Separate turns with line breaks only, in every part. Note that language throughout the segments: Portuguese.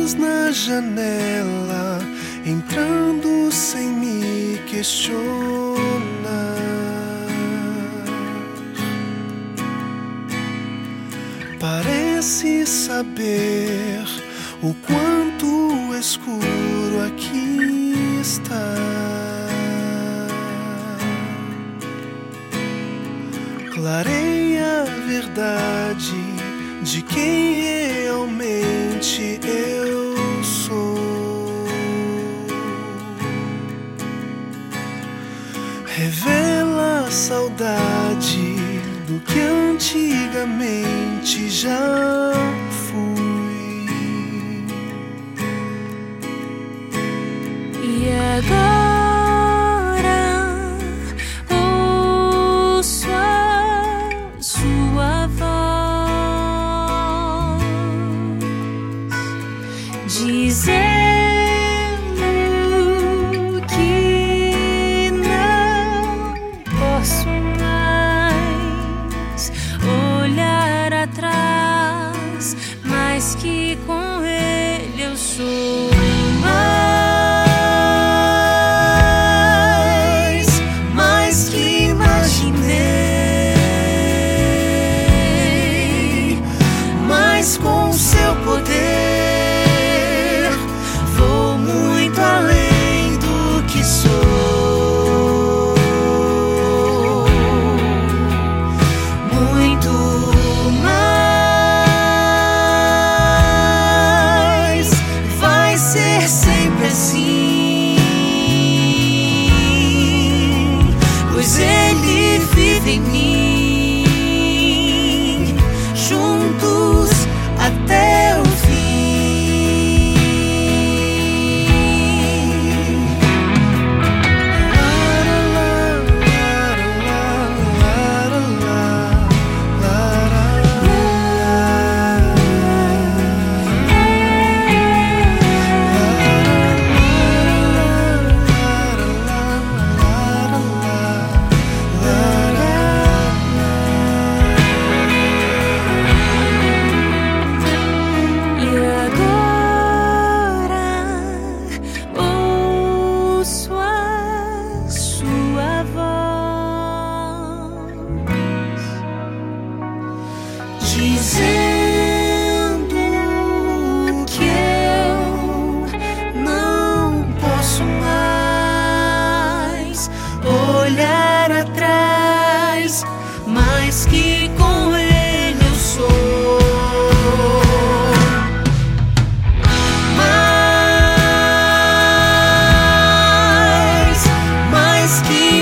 luz na janela, entrando sem me questionar. Parece saber o quanto escuro aqui está. Clareia a verdade de quem realmente eu sou. Revela a saudade do que antigamente já fui.
E agora ouço a sua voz dizendo que não posso mais olhar atrás, mas que com ele eu sou mais que imaginei, mas com seu poder vou muito além do que sou, muito mais. Vai ser sempre assim, pois ele vive em mim, juntos até o fim. Dizendo que eu não posso mais olhar atrás, mas que com ele eu sou mais que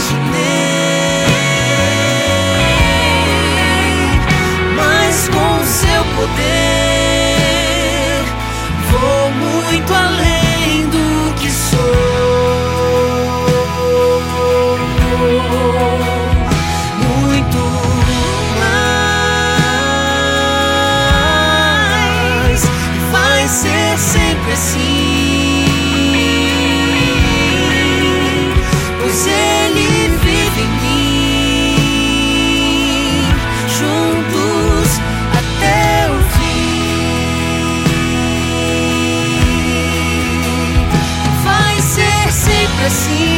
imaginei, mas com seu poder vou muito além do que sou, muito mais. Vai ser sempre assim, pois ele vive em mim, juntos até o fim. Vai ser sempre assim,